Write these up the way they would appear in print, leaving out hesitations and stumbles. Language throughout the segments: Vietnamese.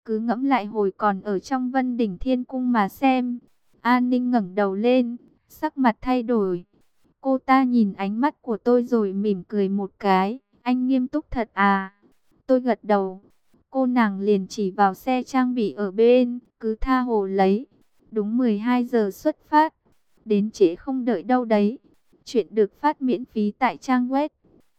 cứ ngẫm lại hồi còn ở trong Vân Đỉnh Thiên Cung mà xem. An Ninh ngẩng đầu lên, sắc mặt thay đổi. Cô ta nhìn ánh mắt của tôi rồi mỉm cười một cái. Anh nghiêm túc thật à? Tôi gật đầu. Cô nàng liền chỉ vào xe trang bị ở bên, cứ tha hồ lấy. Đúng 12 giờ xuất phát. Đến trễ không đợi đâu đấy. Chuyện được phát miễn phí tại trang web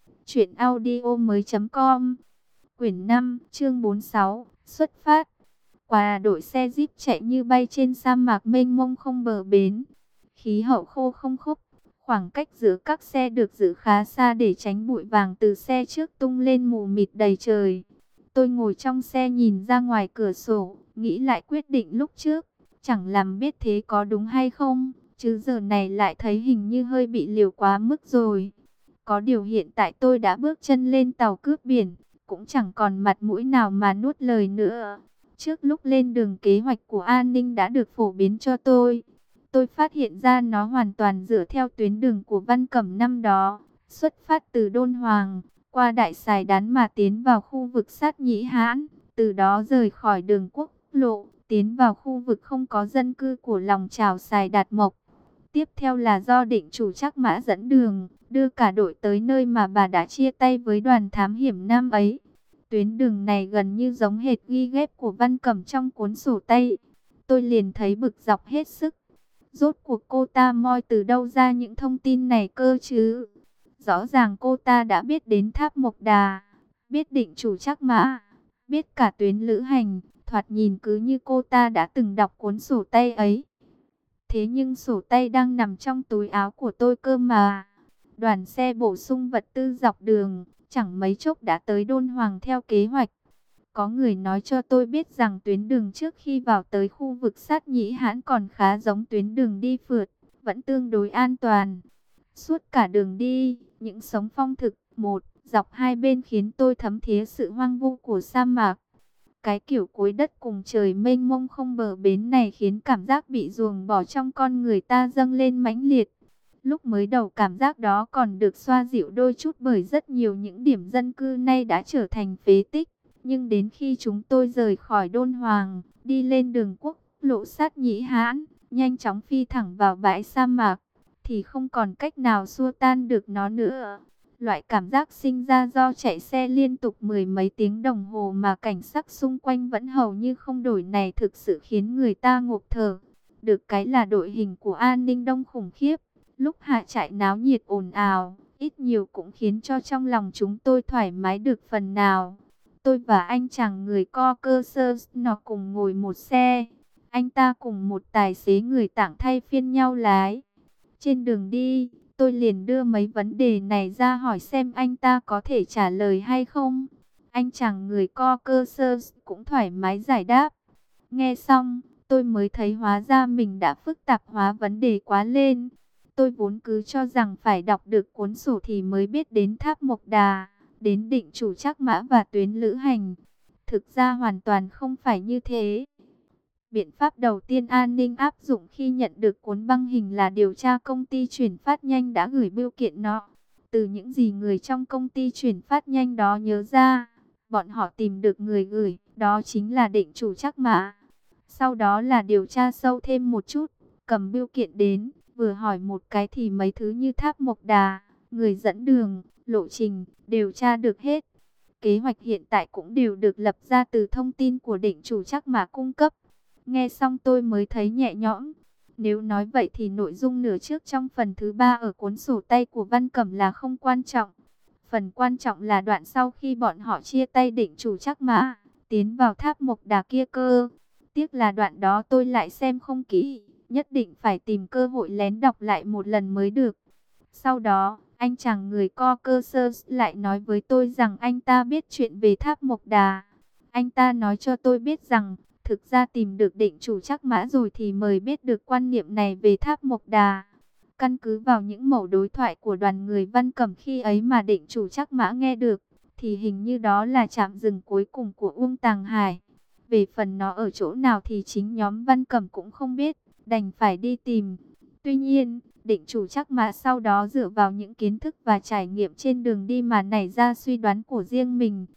truyệnaudiomoi.com. Quyển 5, chương 46, xuất phát. Quả đội xe Jeep chạy như bay trên sa mạc mênh mông không bờ bến. Khí hậu khô không khốc, khoảng cách giữa các xe được giữ khá xa để tránh bụi vàng từ xe trước tung lên mù mịt đầy trời. Tôi ngồi trong xe nhìn ra ngoài cửa sổ, nghĩ lại quyết định lúc trước, chẳng làm biết thế có đúng hay không, chứ giờ này lại thấy hình như hơi bị liều quá mức rồi. Có điều hiện tại tôi đã bước chân lên tàu cướp biển, cũng chẳng còn mặt mũi nào mà nuốt lời nữa. Trước lúc lên đường kế hoạch của An Ninh đã được phổ biến cho tôi. Tôi phát hiện ra nó hoàn toàn dựa theo tuyến đường của Văn Cẩm năm đó, xuất phát từ Đôn Hoàng, qua Đại Sài Đán mà tiến vào khu vực Sát Nhĩ Hãn, từ đó rời khỏi đường quốc lộ, tiến vào khu vực không có dân cư của lòng chảo Sài Đạt Mộc. Tiếp theo là do định chủ Trác Mã dẫn đường, đưa cả đội tới nơi mà bà đã chia tay với đoàn thám hiểm năm ấy. Tuyến đường này gần như giống hệt ghi ghép của Văn Cẩm trong cuốn sổ tay. Tôi liền thấy bực dọc hết sức. Rốt cuộc cô ta moi từ đâu ra những thông tin này cơ chứ? Rõ ràng cô ta đã biết đến Tháp Mộc Đà, biết định chủ Trác Mã, biết cả tuyến lữ hành, thoạt nhìn cứ như cô ta đã từng đọc cuốn sổ tay ấy. Thế nhưng sổ tay đang nằm trong túi áo của tôi cơ mà. Đoàn xe bổ sung vật tư dọc đường, chẳng mấy chốc đã tới Đôn Hoàng theo kế hoạch. Có người nói cho tôi biết rằng tuyến đường trước khi vào tới khu vực Sát Nhĩ Hãn còn khá giống tuyến đường đi phượt, vẫn tương đối an toàn. Suốt cả đường đi, những sống phong thực, dọc hai bên khiến tôi thấm thía sự hoang vu của sa mạc. Cái kiểu cuối đất cùng trời mênh mông không bờ bến này khiến cảm giác bị ruồng bỏ trong con người ta dâng lên mãnh liệt. Lúc mới đầu cảm giác đó còn được xoa dịu đôi chút bởi rất nhiều những điểm dân cư nay đã trở thành phế tích. Nhưng đến khi chúng tôi rời khỏi Đôn Hoàng, đi lên đường quốc lộ Sát Nhĩ Hãn, nhanh chóng phi thẳng vào bãi sa mạc, thì không còn cách nào xua tan được nó nữa. Loại cảm giác sinh ra do chạy xe liên tục mười mấy tiếng đồng hồ mà cảnh sắc xung quanh vẫn hầu như không đổi này thực sự khiến người ta ngộp thở. Được cái là đội hình của An Ninh đông khủng khiếp, lúc hạ trại náo nhiệt ồn ào, ít nhiều cũng khiến cho trong lòng chúng tôi thoải mái được phần nào. Tôi và anh chàng người co cơ sơ nó cùng ngồi một xe, anh ta cùng một tài xế người Tạng thay phiên nhau lái. Trên đường đi, tôi liền đưa mấy vấn đề này ra hỏi xem anh ta có thể trả lời hay không. Anh chàng người co cơ sơ cũng thoải mái giải đáp. Nghe xong, tôi mới thấy hóa ra mình đã phức tạp hóa vấn đề quá lên. Tôi vốn cứ cho rằng phải đọc được cuốn sổ thì mới biết đến Tháp Mộc Đà, đến định chủ Trác Mã và tuyến lữ hành. Thực ra hoàn toàn không phải như thế. Biện pháp đầu tiên An Ninh áp dụng khi nhận được cuốn băng hình là điều tra công ty chuyển phát nhanh đã gửi bưu kiện nó. Từ những gì người trong công ty chuyển phát nhanh đó nhớ ra, bọn họ tìm được người gửi, đó chính là định chủ Trác Mã. Sau đó là điều tra sâu thêm một chút, cầm bưu kiện đến, vừa hỏi một cái thì mấy thứ như Tháp Mộc Đà, người dẫn đường, lộ trình, điều tra được hết. Kế hoạch hiện tại cũng đều được lập ra từ thông tin của định chủ Trác Mã cung cấp. Nghe xong tôi mới thấy nhẹ nhõm. Nếu nói vậy thì nội dung nửa trước trong phần thứ 3 ở cuốn sổ tay của Văn Cẩm là không quan trọng. Phần quan trọng là đoạn sau khi bọn họ chia tay định chủ Trác Mã, tiến vào Tháp Mộc Đà kia cơ. Tiếc là đoạn đó tôi lại xem không kỹ, nhất định phải tìm cơ hội lén đọc lại một lần mới được. Sau đó, anh chàng người co cơ sơ lại nói với tôi rằng anh ta biết chuyện về Tháp Mộc Đà. Anh ta nói cho tôi biết rằng, thực ra tìm được định chủ Trác Mã rồi thì mới biết được quan niệm này về Tháp Mộc Đà. Căn cứ vào những mẩu đối thoại của đoàn người Văn Cẩm khi ấy mà định chủ Trác Mã nghe được, thì hình như đó là trạm dừng cuối cùng của Uông Tàng Hải. Về phần nó ở chỗ nào thì chính nhóm Văn Cẩm cũng không biết, đành phải đi tìm. Tuy nhiên, định chủ Trác Mã sau đó dựa vào những kiến thức và trải nghiệm trên đường đi mà nảy ra suy đoán của riêng mình.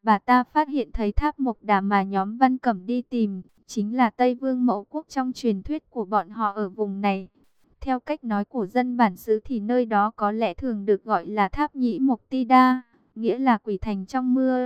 Bà ta phát hiện thấy tháp Mộc Đà mà nhóm Văn Cẩm đi tìm, chính là Tây Vương Mẫu Quốc trong truyền thuyết của bọn họ ở vùng này. Theo cách nói của dân bản xứ thì nơi đó có lẽ thường được gọi là tháp Nhĩ Mộc Ti Đa, nghĩa là quỷ thành trong mưa.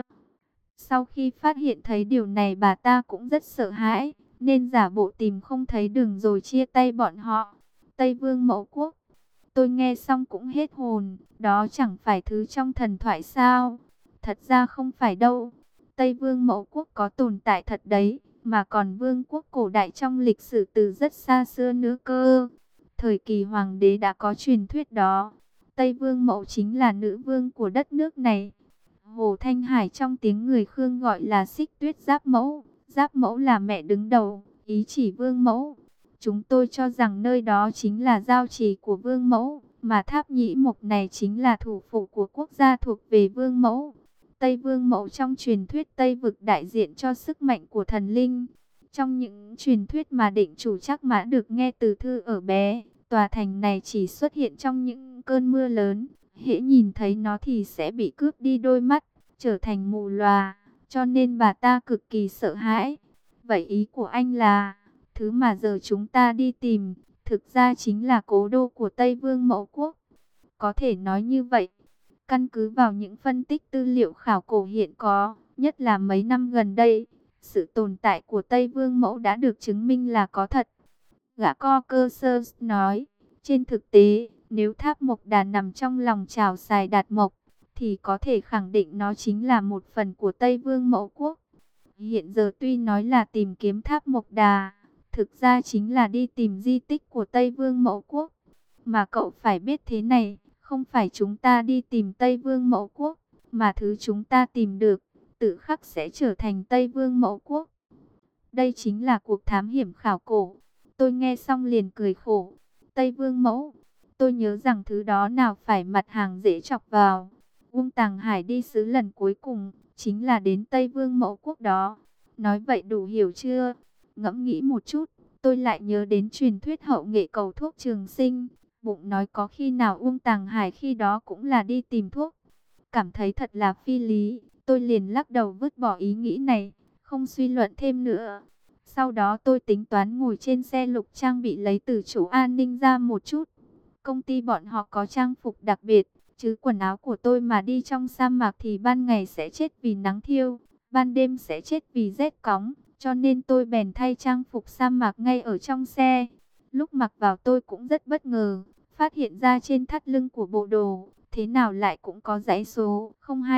Sau khi phát hiện thấy điều này bà ta cũng rất sợ hãi, nên giả bộ tìm không thấy đường rồi chia tay bọn họ. Tây Vương Mẫu Quốc, tôi nghe xong cũng hết hồn, đó chẳng phải thứ trong thần thoại sao? Thật ra không phải đâu, Tây Vương Mẫu Quốc có tồn tại thật đấy, mà còn vương quốc cổ đại trong lịch sử từ rất xa xưa nữa cơ. Thời kỳ hoàng đế đã có truyền thuyết đó, Tây Vương Mẫu chính là nữ vương của đất nước này. Hồ Thanh Hải trong tiếng người Khương gọi là Xích Tuyết Giáp Mẫu. Giáp Mẫu là mẹ đứng đầu, ý chỉ Vương Mẫu. Chúng tôi cho rằng nơi đó chính là giao trì của Vương Mẫu, mà tháp Nhĩ Mộc này chính là thủ phủ của quốc gia thuộc về Vương Mẫu. Tây Vương Mẫu trong truyền thuyết Tây Vực đại diện cho sức mạnh của thần linh. Trong những truyền thuyết mà Định Chủ Trác Mã được nghe từ thư ở bé, tòa thành này chỉ xuất hiện trong những cơn mưa lớn. Hễ nhìn thấy nó thì sẽ bị cướp đi đôi mắt, trở thành mù lòa, cho nên bà ta cực kỳ sợ hãi. Vậy ý của anh là, thứ mà giờ chúng ta đi tìm, thực ra chính là cố đô của Tây Vương Mẫu Quốc. Có thể nói như vậy, căn cứ vào những phân tích tư liệu khảo cổ hiện có, nhất là mấy năm gần đây, sự tồn tại của Tây Vương Mẫu đã được chứng minh là có thật. Gã Caucasus nói, trên thực tế, nếu tháp Mộc Đà nằm trong lòng chảo Sài Đạt Mộc, thì có thể khẳng định nó chính là một phần của Tây Vương Mẫu Quốc. Hiện giờ tuy nói là tìm kiếm tháp Mộc Đà, thực ra chính là đi tìm di tích của Tây Vương Mẫu Quốc. Mà cậu phải biết thế này, không phải chúng ta đi tìm Tây Vương Mẫu Quốc, mà thứ chúng ta tìm được, tự khắc sẽ trở thành Tây Vương Mẫu Quốc. Đây chính là cuộc thám hiểm khảo cổ. Tôi nghe xong liền cười khổ. Tây Vương Mẫu, tôi nhớ rằng thứ đó nào phải mặt hàng dễ chọc vào. Uông Tàng Hải đi xứ lần cuối cùng, chính là đến Tây Vương Mẫu Quốc đó. Nói vậy đủ hiểu chưa? Ngẫm nghĩ một chút, tôi lại nhớ đến truyền thuyết hậu nghệ cầu thuốc trường sinh. Bụng nói có khi nào Uông Tàng Hải khi đó cũng là đi tìm thuốc. Cảm thấy thật là phi lý, tôi liền lắc đầu vứt bỏ ý nghĩ này, không suy luận thêm nữa. Sau đó tôi tính toán ngồi trên xe lục trang bị lấy từ chỗ an ninh ra một chút. Công ty bọn họ có trang phục đặc biệt, chứ quần áo của tôi mà đi trong sa mạc thì ban ngày sẽ chết vì nắng thiêu, ban đêm sẽ chết vì rét cóng, cho nên tôi bèn thay trang phục sa mạc ngay ở trong xe. Lúc mặc vào tôi cũng rất bất ngờ, phát hiện ra trên thắt lưng của bộ đồ, thế nào lại cũng có dãy số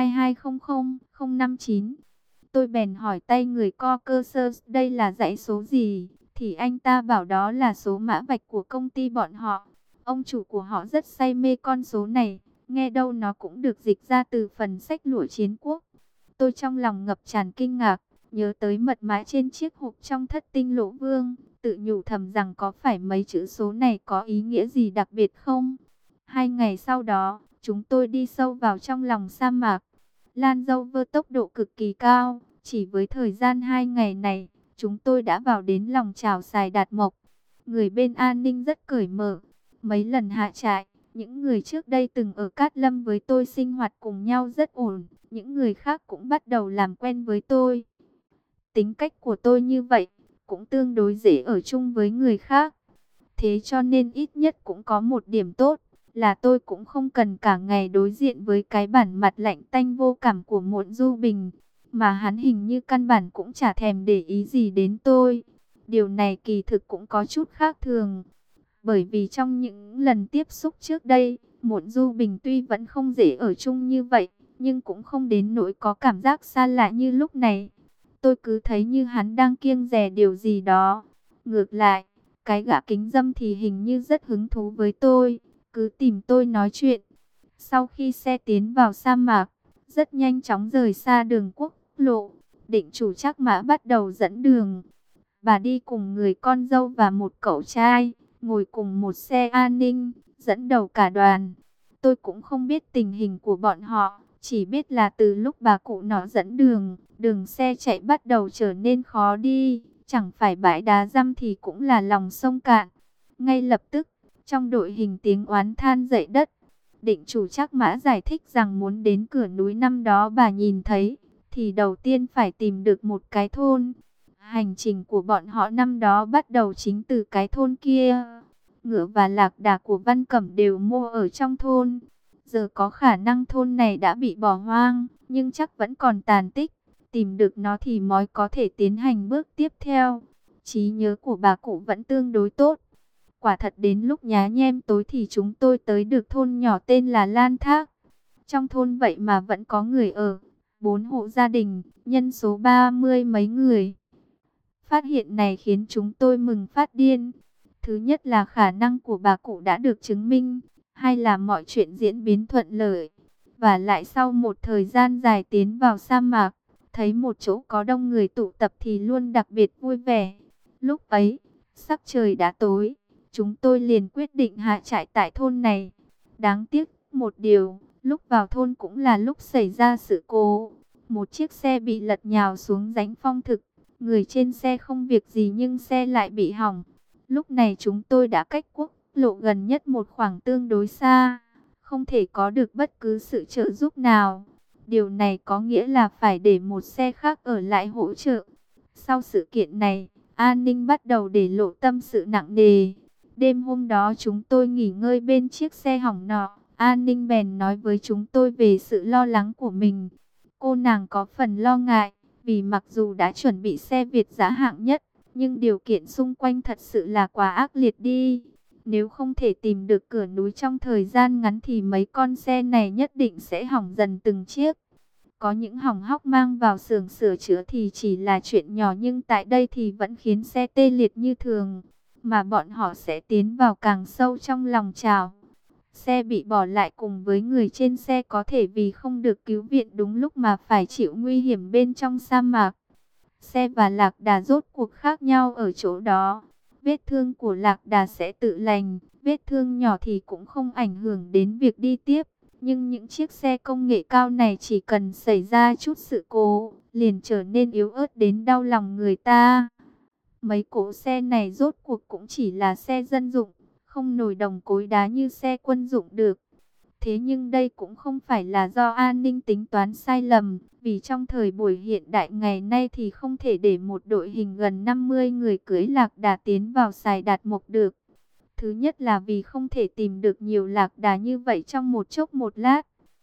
02200059. Tôi bèn hỏi tay người Caucasus đây là dãy số gì, thì anh ta bảo đó là số mã vạch của công ty bọn họ. Ông chủ của họ rất say mê con số này, nghe đâu nó cũng được dịch ra từ phần sách lụa chiến quốc. Tôi trong lòng ngập tràn kinh ngạc, nhớ tới mật mã trên chiếc hộp trong Thất Tinh Lỗ Vương, tự nhủ thầm rằng có phải mấy chữ số này có ý nghĩa gì đặc biệt không? 2 ngày sau đó, chúng tôi đi sâu vào trong lòng sa mạc. Lan Dâu vơ tốc độ cực kỳ cao, chỉ với thời gian 2 ngày này, chúng tôi đã vào đến lòng chảo Sài Đạt Mộc. Người bên an ninh rất cởi mở, mấy lần hạ trại, những người trước đây từng ở Cát Lâm với tôi sinh hoạt cùng nhau rất ổn, những người khác cũng bắt đầu làm quen với tôi. Tính cách của tôi như vậy, cũng tương đối dễ ở chung với người khác. Thế cho nên ít nhất cũng có một điểm tốt, là tôi cũng không cần cả ngày đối diện với cái bản mặt lạnh tanh vô cảm của Muộn Du Bình, mà hắn hình như căn bản cũng chả thèm để ý gì đến tôi. Điều này kỳ thực cũng có chút khác thường, bởi vì trong những lần tiếp xúc trước đây, Muộn Du Bình tuy vẫn không dễ ở chung như vậy, nhưng cũng không đến nỗi có cảm giác xa lạ như lúc này. Tôi cứ thấy như hắn đang kiêng dè điều gì đó. Ngược lại, cái gã kính dâm thì hình như rất hứng thú với tôi, cứ tìm tôi nói chuyện. Sau khi xe tiến vào sa mạc, rất nhanh chóng rời xa đường quốc lộ, Định Chủ Trác Mã bắt đầu dẫn đường. Bà đi cùng người con dâu và một cậu trai, ngồi cùng một xe an ninh, dẫn đầu cả đoàn. Tôi cũng không biết tình hình của bọn họ, chỉ biết là từ lúc bà cụ nó dẫn đường, đường xe chạy bắt đầu trở nên khó đi, chẳng phải bãi đá răm thì cũng là lòng sông cạn. Ngay lập tức, trong đội hình tiếng oán than dậy đất. Định Chủ Trác Mã giải thích rằng muốn đến cửa núi năm đó bà nhìn thấy, thì đầu tiên phải tìm được một cái thôn. Hành trình của bọn họ năm đó bắt đầu chính từ cái thôn kia. Ngựa và lạc đà của Văn Cẩm đều mua ở trong thôn. Giờ có khả năng thôn này đã bị bỏ hoang, nhưng chắc vẫn còn tàn tích. Tìm được nó thì mới có thể tiến hành bước tiếp theo. Trí nhớ của bà cụ vẫn tương đối tốt. Quả thật đến lúc nhá nhem tối thì chúng tôi tới được thôn nhỏ tên là Lan Thác. Trong thôn vậy mà vẫn có người ở. 4 hộ gia đình, nhân số 30 mấy người. Phát hiện này khiến chúng tôi mừng phát điên. Thứ nhất là khả năng của bà cụ đã được chứng minh, hay là mọi chuyện diễn biến thuận lợi. Và lại sau một thời gian dài tiến vào sa mạc, thấy một chỗ có đông người tụ tập thì luôn đặc biệt vui vẻ. Lúc ấy, sắc trời đã tối, chúng tôi liền quyết định hạ trại tại thôn này. Đáng tiếc một điều, lúc vào thôn cũng là lúc xảy ra sự cố. Một chiếc xe bị lật nhào xuống rãnh phong thực. Người trên xe không việc gì nhưng xe lại bị hỏng. Lúc này chúng tôi đã cách quốc lộ gần nhất một khoảng tương đối xa, không thể có được bất cứ sự trợ giúp nào. Điều này có nghĩa là phải để một xe khác ở lại hỗ trợ. Sau sự kiện này, an ninh bắt đầu để lộ tâm sự nặng nề. Đêm hôm đó chúng tôi nghỉ ngơi bên chiếc xe hỏng nọ. An ninh bèn nói với chúng tôi về sự lo lắng của mình. Cô nàng có phần lo ngại, vì mặc dù đã chuẩn bị xe Việt giá hạng nhất, nhưng điều kiện xung quanh thật sự là quá ác liệt đi. Nếu không thể tìm được cửa núi trong thời gian ngắn thì mấy con xe này nhất định sẽ hỏng dần từng chiếc. Có những hỏng hóc mang vào xưởng sửa chữa thì chỉ là chuyện nhỏ, nhưng tại đây thì vẫn khiến xe tê liệt như thường, mà bọn họ sẽ tiến vào càng sâu trong lòng chảo. Xe bị bỏ lại cùng với người trên xe có thể vì không được cứu viện đúng lúc mà phải chịu nguy hiểm bên trong sa mạc. Xe và lạc đà rốt cuộc khác nhau ở chỗ đó. Vết thương của lạc đà sẽ tự lành, vết thương nhỏ thì cũng không ảnh hưởng đến việc đi tiếp. Nhưng những chiếc xe công nghệ cao này chỉ cần xảy ra chút sự cố, liền trở nên yếu ớt đến đau lòng người ta. Mấy cỗ xe này rốt cuộc cũng chỉ là xe dân dụng, không nổi đồng cối đá như xe quân dụng được. Thế nhưng đây cũng không phải là do an ninh tính toán sai lầm, vì trong thời buổi hiện đại ngày nay thì không thể để một đội hình gần 50 người cưỡi lạc đà tiến vào Sài Đạt Mộc được. Thứ nhất là vì không thể tìm được nhiều lạc đà như vậy trong một chốc một lát.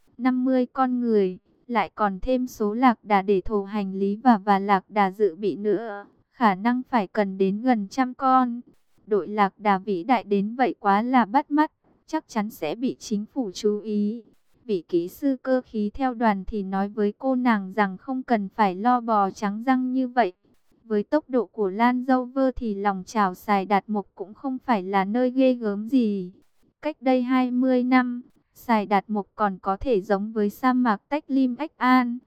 50 con người, lại còn thêm số lạc đà để thổ hành lý và lạc đà dự bị nữa, khả năng phải cần đến gần 100 con. Đội lạc đà vĩ đại đến vậy quá là bắt mắt, chắc chắn sẽ bị chính phủ chú ý. Vị kỹ sư cơ khí theo đoàn thì nói với cô nàng rằng không cần phải lo bò trắng răng như vậy. Với tốc độ của Land Rover thì lòng chảo Sài Đạt Mộc cũng không phải là nơi ghê gớm gì. Cách đây 20 năm, Sài Đạt Mộc còn có thể giống với sa mạc Tách Lim Ách An,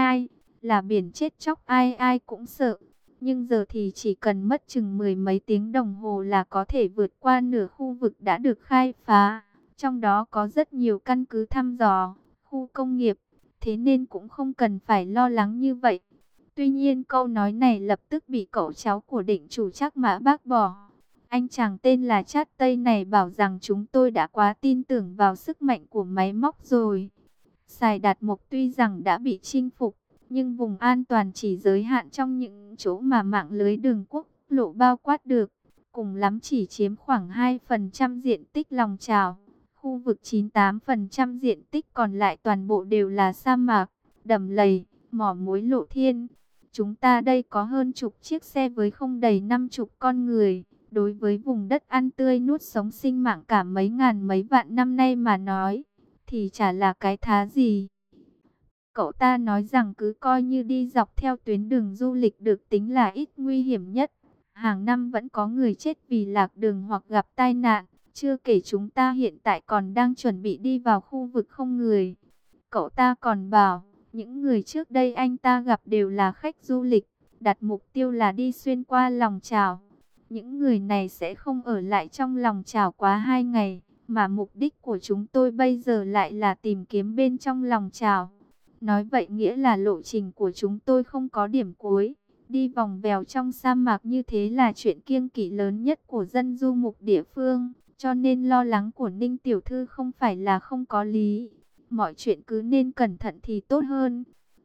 là biển chết chóc ai ai cũng sợ. Nhưng giờ thì chỉ cần mất chừng 10 mấy tiếng đồng hồ là có thể vượt qua nửa khu vực đã được khai phá. Trong đó có rất nhiều căn cứ thăm dò, khu công nghiệp, thế nên cũng không cần phải lo lắng như vậy. Tuy nhiên câu nói này lập tức bị cậu cháu của định chủ Trác Mã bác bỏ. Anh chàng tên là Chát Tây này bảo rằng chúng tôi đã quá tin tưởng vào sức mạnh của máy móc rồi. Sài Đạt Mộc tuy rằng đã bị chinh phục, nhưng vùng an toàn chỉ giới hạn trong những chỗ mà mạng lưới đường quốc lộ bao quát được. Cùng lắm chỉ chiếm khoảng 2% diện tích lòng chảo. Khu vực 98% diện tích còn lại toàn bộ đều là sa mạc, đầm lầy, mỏ muối lộ thiên. Chúng ta đây có hơn chục chiếc xe với không đầy 50 con người. Đối với vùng đất ăn tươi nuốt sống sinh mạng cả mấy ngàn mấy vạn năm nay mà nói, thì chả là cái thá gì. Cậu ta nói rằng cứ coi như đi dọc theo tuyến đường du lịch được tính là ít nguy hiểm nhất. Hàng năm vẫn có người chết vì lạc đường hoặc gặp tai nạn. Chưa kể chúng ta hiện tại còn đang chuẩn bị đi vào khu vực không người. Cậu ta còn bảo, những người trước đây anh ta gặp đều là khách du lịch, đặt mục tiêu là đi xuyên qua lòng chảo. Những người này sẽ không ở lại trong lòng chảo quá 2 ngày, mà mục đích của chúng tôi bây giờ lại là tìm kiếm bên trong lòng chảo. Nói vậy nghĩa là lộ trình của chúng tôi không có điểm cuối. Đi vòng vèo trong sa mạc như thế là chuyện kiêng kỵ lớn nhất của dân du mục địa phương. Cho nên lo lắng của Ninh tiểu thư không phải là không có lý. Mọi chuyện cứ nên cẩn thận thì tốt hơn.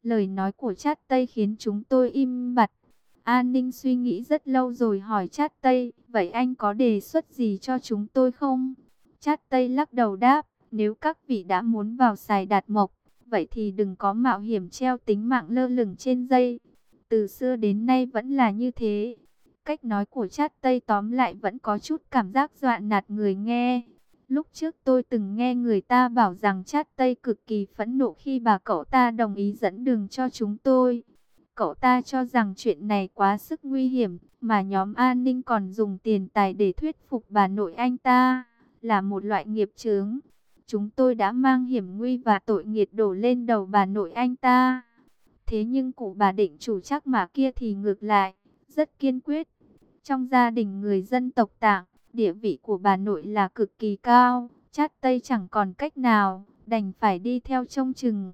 Lời nói của Trát Tây khiến chúng tôi im bặt. An Ninh suy nghĩ rất lâu rồi hỏi Trát Tây, vậy anh có đề xuất gì cho chúng tôi không? Trát Tây lắc đầu đáp, nếu các vị đã muốn vào Sài Đạt Mộc, vậy thì đừng có mạo hiểm treo tính mạng lơ lửng trên dây. Từ xưa đến nay vẫn là như thế. Cách nói của Trát Tây tóm lại vẫn có chút cảm giác dọa nạt người nghe. Lúc trước tôi từng nghe người ta bảo rằng Trát Tây cực kỳ phẫn nộ khi bà cậu ta đồng ý dẫn đường cho chúng tôi. Cậu ta cho rằng chuyện này quá sức nguy hiểm, mà nhóm an ninh còn dùng tiền tài để thuyết phục bà nội anh ta, là một loại nghiệp chướng. Chúng tôi đã mang hiểm nguy và tội nghiệt đổ lên đầu bà nội anh ta. Thế nhưng cụ bà định chủ Trác Mã kia thì ngược lại, rất kiên quyết. Trong gia đình người dân tộc Tạng, địa vị của bà nội là cực kỳ cao. Trát Tây chẳng còn cách nào, đành phải đi theo trông chừng.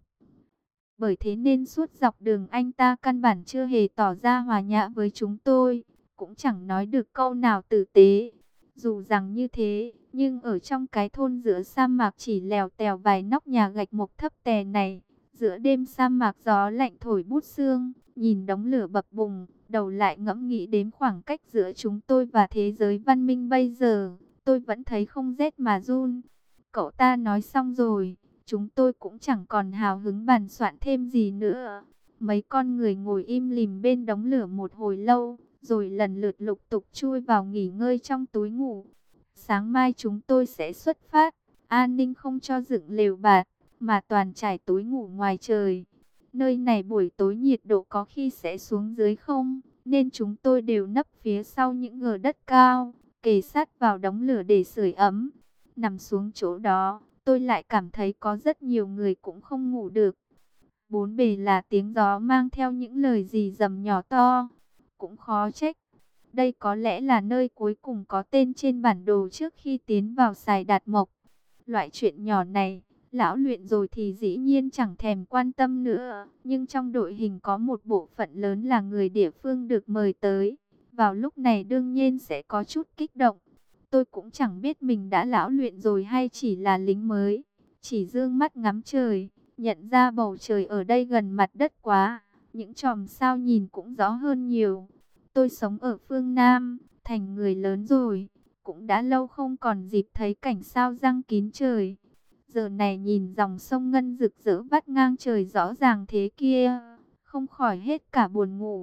Bởi thế nên suốt dọc đường anh ta căn bản chưa hề tỏ ra hòa nhã với chúng tôi, cũng chẳng nói được câu nào tử tế. Dù rằng như thế, nhưng ở trong cái thôn giữa sa mạc chỉ lèo tèo vài nóc nhà gạch mộc thấp tè này, giữa đêm sa mạc gió lạnh thổi buốt xương, nhìn đống lửa bập bùng, đầu lại ngẫm nghĩ đến khoảng cách giữa chúng tôi và thế giới văn minh bây giờ, tôi vẫn thấy không rét mà run. Cậu ta nói xong rồi, chúng tôi cũng chẳng còn hào hứng bàn soạn thêm gì nữa. Mấy con người ngồi im lìm bên đống lửa một hồi lâu, rồi lần lượt lục tục chui vào nghỉ ngơi trong túi ngủ. Sáng mai chúng tôi sẽ xuất phát, an ninh không cho dựng lều bạt, mà toàn trải túi ngủ ngoài trời. Nơi này buổi tối nhiệt độ có khi sẽ xuống dưới không, nên chúng tôi đều nấp phía sau những gờ đất cao, kề sát vào đống lửa để sưởi ấm. Nằm xuống chỗ đó, tôi lại cảm thấy có rất nhiều người cũng không ngủ được. Bốn bề là tiếng gió mang theo những lời rì rầm nhỏ to. Cũng khó trách. Đây có lẽ là nơi cuối cùng có tên trên bản đồ trước khi tiến vào Sài Đạt Mộc. Loại chuyện nhỏ này, lão luyện rồi thì dĩ nhiên chẳng thèm quan tâm nữa. Nhưng trong đội hình có một bộ phận lớn là người địa phương được mời tới. Vào lúc này đương nhiên sẽ có chút kích động. Tôi cũng chẳng biết mình đã lão luyện rồi hay chỉ là lính mới. Chỉ dương mắt ngắm trời, nhận ra bầu trời ở đây gần mặt đất quá. Những chòm sao nhìn cũng rõ hơn nhiều. Tôi sống ở phương Nam, thành người lớn rồi. Cũng đã lâu không còn dịp thấy cảnh sao răng kín trời. Giờ này nhìn dòng sông ngân rực rỡ vắt ngang trời rõ ràng thế kia, không khỏi hết cả buồn ngủ.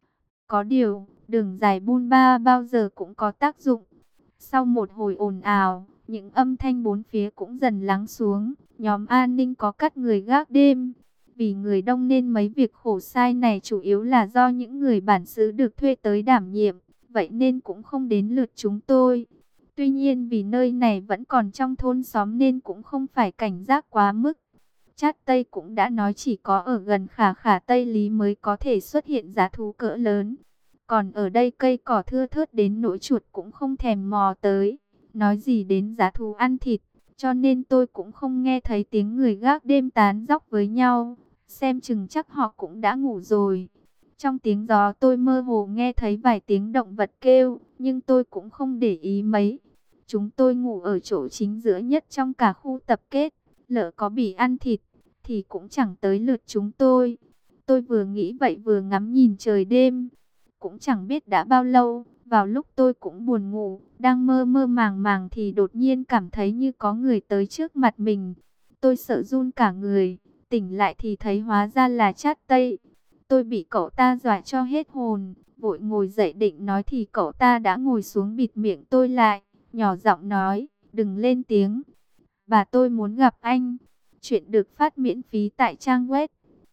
Có điều, đường dài bôn ba bao giờ cũng có tác dụng. Sau một hồi ồn ào, những âm thanh bốn phía cũng dần lắng xuống. Nhóm an ninh có cắt người gác đêm. Vì người đông nên mấy việc khổ sai này chủ yếu là do những người bản xứ được thuê tới đảm nhiệm. Vậy nên cũng không đến lượt chúng tôi. Tuy nhiên vì nơi này vẫn còn trong thôn xóm nên cũng không phải cảnh giác quá mức. Trát Tây cũng đã nói chỉ có ở gần Khả Khả Tây Lý mới có thể xuất hiện dã thú cỡ lớn. Còn ở đây cây cỏ thưa thớt đến nỗi chuột cũng không thèm mò tới. Nói gì đến dã thú ăn thịt, cho nên tôi cũng không nghe thấy tiếng người gác đêm tán dóc với nhau. Xem chừng chắc họ cũng đã ngủ rồi. Trong tiếng gió tôi mơ hồ nghe thấy vài tiếng động vật kêu, nhưng tôi cũng không để ý mấy. Chúng tôi ngủ ở chỗ chính giữa nhất trong cả khu tập kết. Lỡ có bị ăn thịt, thì cũng chẳng tới lượt chúng tôi. Tôi vừa nghĩ vậy vừa ngắm nhìn trời đêm. Cũng chẳng biết đã bao lâu, vào lúc tôi cũng buồn ngủ, đang mơ mơ màng màng thì đột nhiên cảm thấy như có người tới trước mặt mình. Tôi sợ run cả người, tỉnh lại thì thấy hóa ra là Trát Tây. Tôi bị cậu ta dọa cho hết hồn, vội ngồi dậy định nói thì cậu ta đã ngồi xuống bịt miệng tôi lại, nhỏ giọng nói, đừng lên tiếng. Bà tôi muốn gặp anh. Chuyện được phát miễn phí tại trang web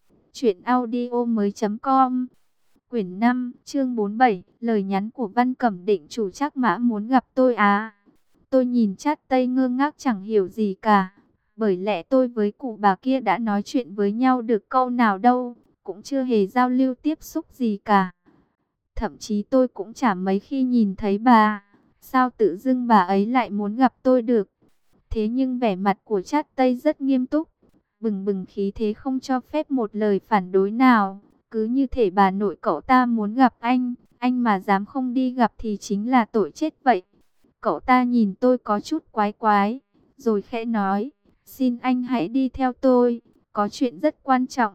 truyệnaudiomoi.com. Quyển 5, chương 47, lời nhắn của Văn Cẩm Định chủ Trác Mã muốn gặp tôi à? Tôi nhìn Trát Tây ngơ ngác chẳng hiểu gì cả. Bởi lẽ tôi với cụ bà kia đã nói chuyện với nhau được câu nào đâu, cũng chưa hề giao lưu tiếp xúc gì cả. Thậm chí tôi cũng chả mấy khi nhìn thấy bà. Sao tự dưng bà ấy lại muốn gặp tôi được? Thế nhưng vẻ mặt của Trát Tây rất nghiêm túc, bừng bừng khí thế không cho phép một lời phản đối nào. Cứ như thể bà nội cậu ta muốn gặp anh mà dám không đi gặp thì chính là tội chết vậy. Cậu ta nhìn tôi có chút quái quái, rồi khẽ nói, xin anh hãy đi theo tôi, có chuyện rất quan trọng.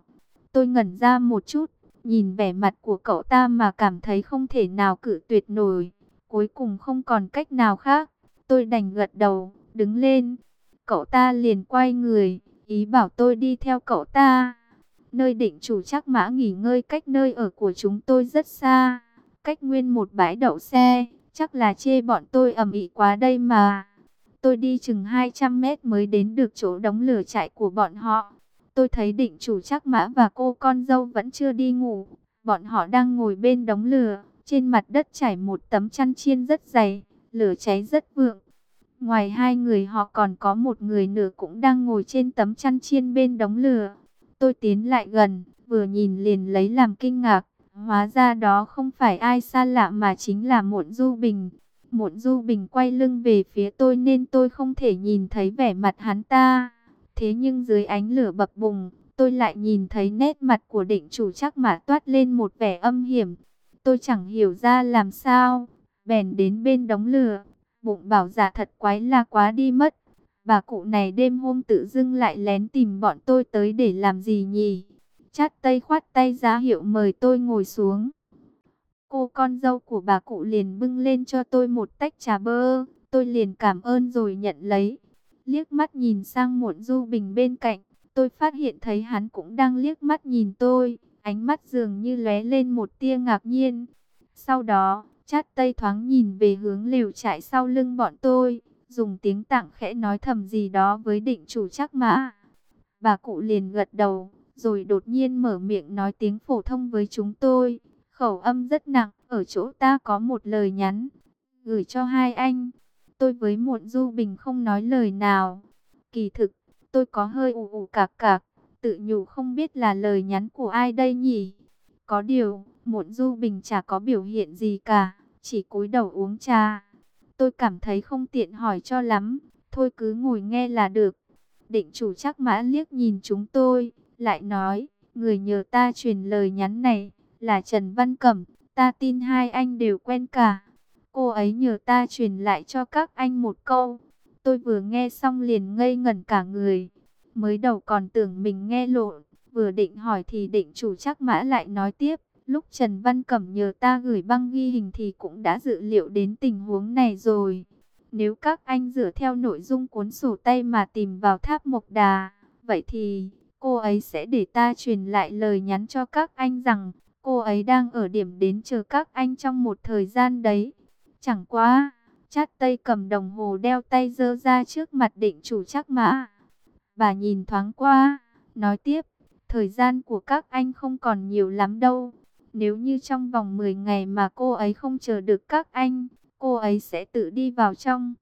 Tôi ngẩn ra một chút, nhìn vẻ mặt của cậu ta mà cảm thấy không thể nào cự tuyệt nổi. Cuối cùng không còn cách nào khác, tôi đành gật đầu, đứng lên. Cậu ta liền quay người, ý bảo tôi đi theo cậu ta. Nơi định chủ Trác Mã nghỉ ngơi cách nơi ở của chúng tôi rất xa, cách nguyên một bãi đậu xe, chắc là chê bọn tôi ầm ĩ quá đây mà. Tôi đi chừng 200 mét mới đến được chỗ đống lửa trại của bọn họ. Tôi thấy định chủ Trác Mã và cô con dâu vẫn chưa đi ngủ. Bọn họ đang ngồi bên đống lửa, trên mặt đất trải một tấm chăn chiên rất dày, lửa cháy rất vượng. Ngoài hai người họ còn có một người nữa cũng đang ngồi trên tấm chăn chiên bên đống lửa. Tôi tiến lại gần, vừa nhìn liền lấy làm kinh ngạc. Hóa ra đó không phải ai xa lạ mà chính là Muộn Du Bình. Muộn Du Bình quay lưng về phía tôi nên tôi không thể nhìn thấy vẻ mặt hắn ta. Thế nhưng dưới ánh lửa bập bùng, tôi lại nhìn thấy nét mặt của định chủ Trác Mã toát lên một vẻ âm hiểm. Tôi chẳng hiểu ra làm sao, bèn đến bên đống lửa, bụng bảo dạ thật quái là quá đi mất. Bà cụ này đêm hôm tự dưng lại lén tìm bọn tôi tới để làm gì nhỉ? Chát Tây khoát tay ra hiệu mời tôi ngồi xuống. Cô con dâu của bà cụ liền bưng lên cho tôi một tách trà bơ. Tôi liền cảm ơn rồi nhận lấy. Liếc mắt nhìn sang Muộn Du Bình bên cạnh. Tôi phát hiện thấy hắn cũng đang liếc mắt nhìn tôi. Ánh mắt dường như lóe lên một tia ngạc nhiên. Sau đó, Chát Tây thoáng nhìn về hướng lều trại sau lưng bọn tôi. Dùng tiếng Tạng khẽ nói thầm gì đó với định chủ Trác Mã. Bà cụ liền gật đầu, rồi đột nhiên mở miệng nói tiếng phổ thông với chúng tôi. Khẩu âm rất nặng, ở chỗ ta có một lời nhắn, gửi cho hai anh. Tôi với Muộn Du Bình không nói lời nào. Kỳ thực, tôi có hơi ù ù cạc cạc, tự nhủ không biết là lời nhắn của ai đây nhỉ. Có điều, Muộn Du Bình chả có biểu hiện gì cả, chỉ cúi đầu uống trà. Tôi cảm thấy không tiện hỏi cho lắm, thôi cứ ngồi nghe là được. Định chủ Trác Mã liếc nhìn chúng tôi, lại nói, người nhờ ta truyền lời nhắn này là Trần Văn Cẩm, ta tin hai anh đều quen cả. Cô ấy nhờ ta truyền lại cho các anh một câu. Tôi vừa nghe xong liền ngây ngẩn cả người. Mới đầu còn tưởng mình nghe lộn, vừa định hỏi thì định chủ Trác Mã lại nói tiếp. Lúc Trần Văn Cẩm nhờ ta gửi băng ghi hình thì cũng đã dự liệu đến tình huống này rồi. Nếu các anh dựa theo nội dung cuốn sổ tay mà tìm vào tháp Mộc Đà, vậy thì cô ấy sẽ để ta truyền lại lời nhắn cho các anh rằng cô ấy đang ở điểm đến chờ các anh trong một thời gian đấy. Chẳng quá, Chát Tây cầm đồng hồ đeo tay giơ ra trước mặt định chủ Trác Mã. Bà nhìn thoáng qua, nói tiếp, thời gian của các anh không còn nhiều lắm đâu. Nếu như trong vòng 10 ngày mà cô ấy không chờ được các anh, cô ấy sẽ tự đi vào trong.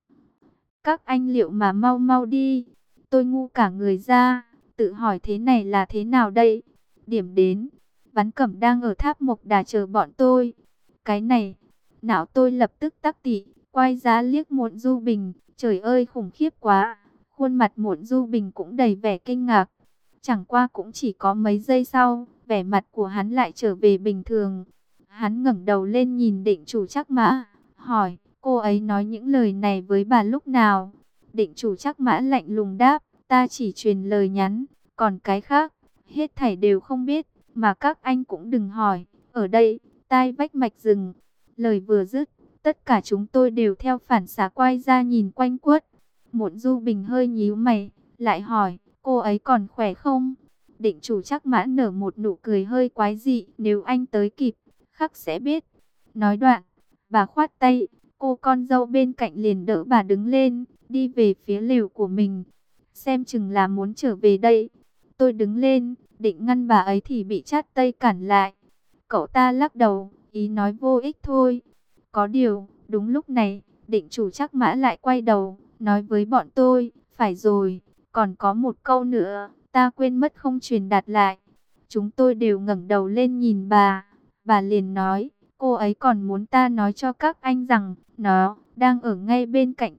Các anh liệu mà mau mau đi. Tôi ngu cả người ra, tự hỏi thế này là thế nào đây? Điểm đến, Ván Cẩm đang ở tháp Mộc Đà chờ bọn tôi. Cái này, não tôi lập tức tắc tị, quay ra liếc Muộn Du Bình. Trời ơi khủng khiếp quá. Khuôn mặt Muộn Du Bình cũng đầy vẻ kinh ngạc. Chẳng qua cũng chỉ có mấy giây sau, vẻ mặt của hắn lại trở về bình thường. Hắn ngẩng đầu lên nhìn định chủ Trác Mã, hỏi, cô ấy nói những lời này với bà lúc nào? Định chủ Trác Mã lạnh lùng đáp, ta chỉ truyền lời nhắn, còn cái khác, hết thảy đều không biết, mà các anh cũng đừng hỏi. Ở đây, tai vách mạch rừng. Lời vừa dứt, tất cả chúng tôi đều theo phản xạ quay ra nhìn quanh quất. Muộn Du Bình hơi nhíu mày, lại hỏi, cô ấy còn khỏe không? Định chủ Trác Mã nở một nụ cười hơi quái dị, nếu anh tới kịp, khắc sẽ biết. Nói đoạn, bà khoát tay, cô con dâu bên cạnh liền đỡ bà đứng lên, đi về phía lều của mình. Xem chừng là muốn trở về đây. Tôi đứng lên, định ngăn bà ấy thì bị Chát Tây cản lại. Cậu ta lắc đầu, ý nói vô ích thôi. Có điều, đúng lúc này, định chủ Trác Mã lại quay đầu, nói với bọn tôi, phải rồi, còn có một câu nữa, ta quên mất không truyền đạt lại. Chúng tôi đều ngẩng đầu lên nhìn bà liền nói, cô ấy còn muốn ta nói cho các anh rằng, nó đang ở ngay bên cạnh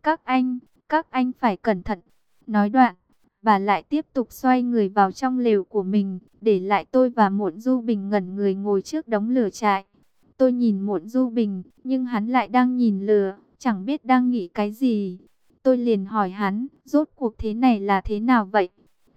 các anh phải cẩn thận. Nói đoạn, bà lại tiếp tục xoay người vào trong lều của mình, để lại tôi và Muộn Du Bình ngẩn người ngồi trước đống lửa trại. Tôi nhìn Muộn Du Bình, nhưng hắn lại đang nhìn lửa, chẳng biết đang nghĩ cái gì. Tôi liền hỏi hắn, rốt cuộc thế này là thế nào vậy?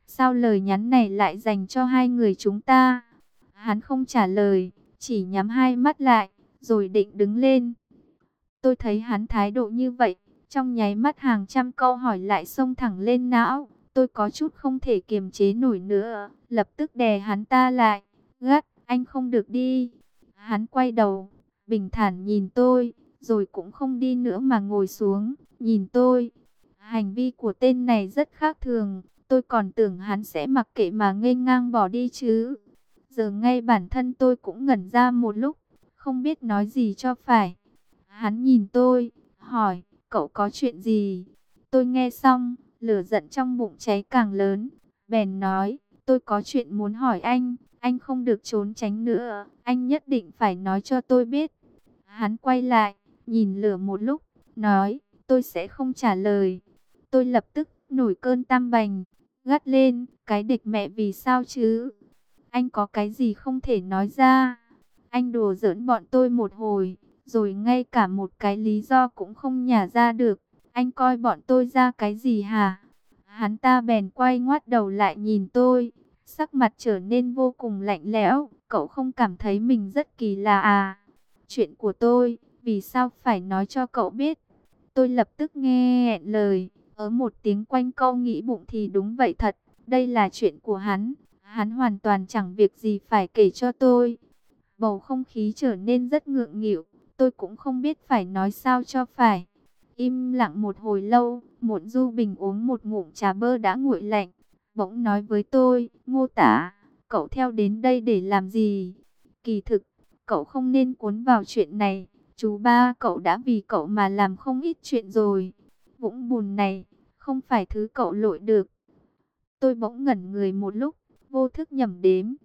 sao lời nhắn này lại dành cho hai người chúng ta? Hắn không trả lời, chỉ nhắm hai mắt lại, rồi định đứng lên. Tôi thấy hắn thái độ như vậy, trong nháy mắt hàng trăm câu hỏi lại xông thẳng lên não. Tôi có chút không thể kiềm chế nổi nữa, lập tức đè hắn ta lại, gắt, anh không được đi. Hắn quay đầu, bình thản nhìn tôi, rồi cũng không đi nữa mà ngồi xuống, nhìn tôi. Hành vi của tên này rất khác thường, tôi còn tưởng hắn sẽ mặc kệ mà nghênh ngang bỏ đi chứ. Giờ ngay bản thân tôi cũng ngẩn ra một lúc, không biết nói gì cho phải. Hắn nhìn tôi, hỏi, cậu có chuyện gì? Tôi nghe xong, lửa giận trong bụng cháy càng lớn, bèn nói, tôi có chuyện muốn hỏi anh không được trốn tránh nữa, anh nhất định phải nói cho tôi biết. Hắn quay lại, nhìn lửa một lúc, nói, tôi sẽ không trả lời. Tôi lập tức nổi cơn tam bành, gắt lên, cái địch mẹ vì sao chứ? Anh có cái gì không thể nói ra? Anh đùa giỡn bọn tôi một hồi, rồi ngay cả một cái lý do cũng không nhả ra được. Anh coi bọn tôi ra cái gì hả? Hắn ta bèn quay ngoắt đầu lại nhìn tôi, sắc mặt trở nên vô cùng lạnh lẽo. Cậu không cảm thấy mình rất kỳ lạ à? Chuyện của tôi, vì sao phải nói cho cậu biết? Tôi lập tức nghe nghẹn lời, ở một tiếng quanh câu nghĩ bụng thì đúng vậy thật. Đây là chuyện của hắn, hắn hoàn toàn chẳng việc gì phải kể cho tôi. Bầu không khí trở nên rất ngượng nghịu, tôi cũng không biết phải nói sao cho phải. Im lặng một hồi lâu, Mộn Du Bình uống một ngụm trà bơ đã nguội lạnh, bỗng nói với tôi, Ngô Tả, cậu theo đến đây để làm gì? Kỳ thực, cậu không nên cuốn vào chuyện này, chú ba cậu đã vì cậu mà làm không ít chuyện rồi. Vũng bùn này, không phải thứ cậu lội được. Tôi bỗng ngẩn người một lúc, vô thức nhẩm đếm.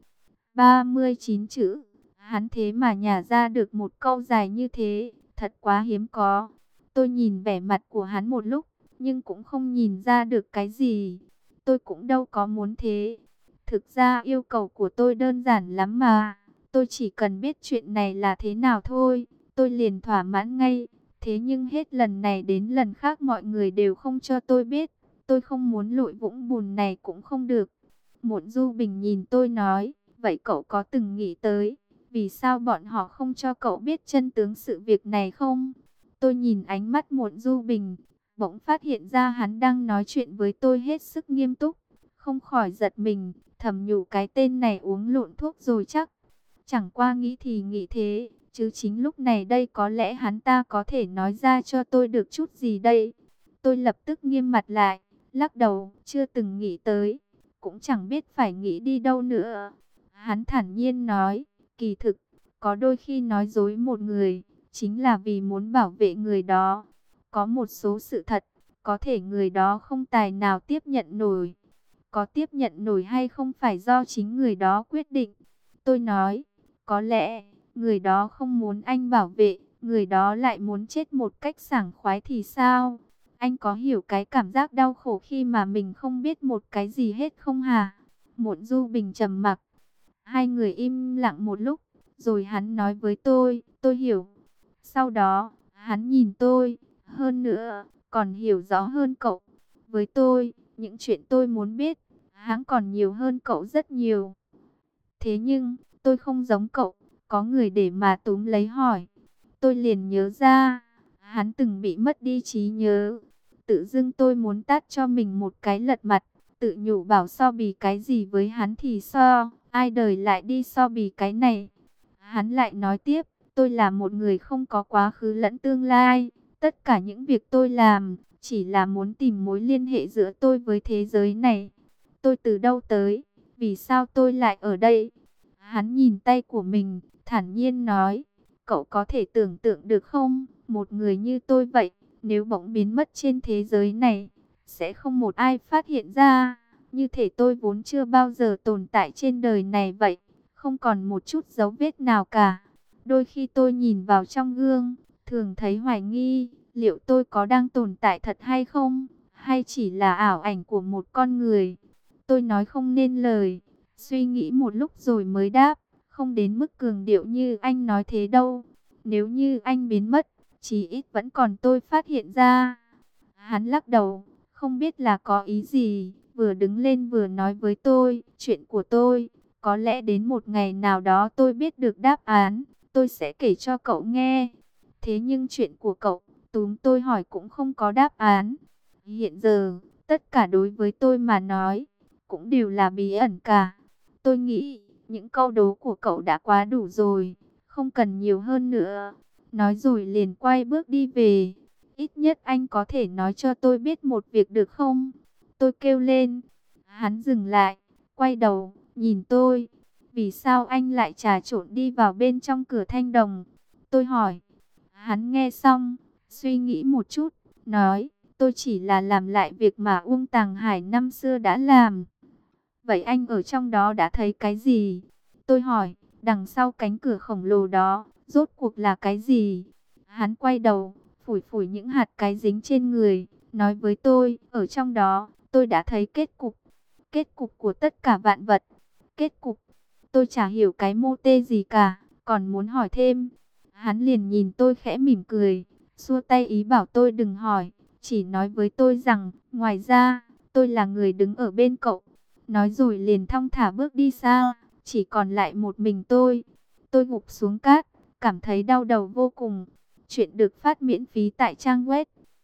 39 chữ, hắn thế mà nhả ra được một câu dài như thế, thật quá hiếm có. Tôi nhìn vẻ mặt của hắn một lúc, nhưng cũng không nhìn ra được cái gì. Tôi cũng đâu có muốn thế. Thực ra yêu cầu của tôi đơn giản lắm mà. Tôi chỉ cần biết chuyện này là thế nào thôi, tôi liền thỏa mãn ngay. Thế nhưng hết lần này đến lần khác mọi người đều không cho tôi biết. Tôi không muốn lội vũng bùn này cũng không được. Mộn Du Bình nhìn tôi nói, vậy cậu có từng nghĩ tới, vì sao bọn họ không cho cậu biết chân tướng sự việc này không? Tôi nhìn ánh mắt Mộn Du Bình, bỗng phát hiện ra hắn đang nói chuyện với tôi hết sức nghiêm túc. Không khỏi giật mình, thầm nhủ cái tên này uống lộn thuốc rồi chắc. Chẳng qua nghĩ thì nghĩ thế, chứ chính lúc này đây có lẽ hắn ta có thể nói ra cho tôi được chút gì đây. Tôi lập tức nghiêm mặt lại, lắc đầu, chưa từng nghĩ tới, cũng chẳng biết phải nghĩ đi đâu nữa. Hắn thản nhiên nói, kỳ thực, có đôi khi nói dối một người, chính là vì muốn bảo vệ người đó. Có một số sự thật, có thể người đó không tài nào tiếp nhận nổi. Có tiếp nhận nổi hay không phải do chính người đó quyết định. Tôi nói, có lẽ, người đó không muốn anh bảo vệ, người đó lại muốn chết một cách sảng khoái thì sao? Anh có hiểu cái cảm giác đau khổ khi mà mình không biết một cái gì hết không hả? Mộn Du Bình trầm mặc. Hai người im lặng một lúc, rồi hắn nói với tôi hiểu. Sau đó, hắn nhìn tôi, hơn nữa, còn hiểu rõ hơn cậu. Với tôi, những chuyện tôi muốn biết, hắn còn nhiều hơn cậu rất nhiều. Thế nhưng, tôi không giống cậu, có người để mà túm lấy hỏi. Tôi liền nhớ ra, hắn từng bị mất đi trí nhớ. Tự dưng tôi muốn tát cho mình một cái lật mặt, tự nhủ bảo so bì cái gì với hắn thì so, ai đời lại đi so bì cái này. Hắn lại nói tiếp, tôi là một người không có quá khứ lẫn tương lai, tất cả những việc tôi làm, chỉ là muốn tìm mối liên hệ giữa tôi với thế giới này. Tôi từ đâu tới, vì sao tôi lại ở đây? Hắn nhìn tay của mình, thản nhiên nói, cậu có thể tưởng tượng được không, một người như tôi vậy, nếu bỗng biến mất trên thế giới này, sẽ không một ai phát hiện ra, như thể tôi vốn chưa bao giờ tồn tại trên đời này vậy, không còn một chút dấu vết nào cả. Đôi khi tôi nhìn vào trong gương, thường thấy hoài nghi, liệu tôi có đang tồn tại thật hay không, hay chỉ là ảo ảnh của một con người. Tôi nói không nên lời, suy nghĩ một lúc rồi mới đáp, không đến mức cường điệu như anh nói thế đâu. Nếu như anh biến mất, chí ít vẫn còn tôi phát hiện ra. Hắn lắc đầu, không biết là có ý gì, vừa đứng lên vừa nói với tôi, chuyện của tôi, có lẽ đến một ngày nào đó tôi biết được đáp án, tôi sẽ kể cho cậu nghe. Thế nhưng chuyện của cậu, túm tôi hỏi cũng không có đáp án. Hiện giờ, tất cả đối với tôi mà nói, cũng đều là bí ẩn cả. Tôi nghĩ, những câu đố của cậu đã quá đủ rồi, không cần nhiều hơn nữa. Nói rồi liền quay bước đi về. Ít nhất anh có thể nói cho tôi biết một việc được không? Tôi kêu lên. Hắn dừng lại, quay đầu, nhìn tôi. Vì sao anh lại trà trộn đi vào bên trong cửa thanh đồng? Tôi hỏi. Hắn nghe xong, suy nghĩ một chút, nói, tôi chỉ là làm lại việc mà Uông Tàng Hải năm xưa đã làm. Vậy anh ở trong đó đã thấy cái gì? Tôi hỏi, đằng sau cánh cửa khổng lồ đó, rốt cuộc là cái gì? Hắn quay đầu, phủi phủi những hạt cái dính trên người, nói với tôi, ở trong đó, tôi đã thấy kết cục của tất cả vạn vật. Kết cục, tôi chả hiểu cái mô tê gì cả, còn muốn hỏi thêm. Hắn liền nhìn tôi khẽ mỉm cười, xua tay ý bảo tôi đừng hỏi, chỉ nói với tôi rằng, ngoài ra, tôi là người đứng ở bên cậu. Nói rồi liền thong thả bước đi xa, chỉ còn lại một mình tôi. Tôi gục xuống cát, cảm thấy đau đầu vô cùng. Chuyện được phát miễn phí tại trang web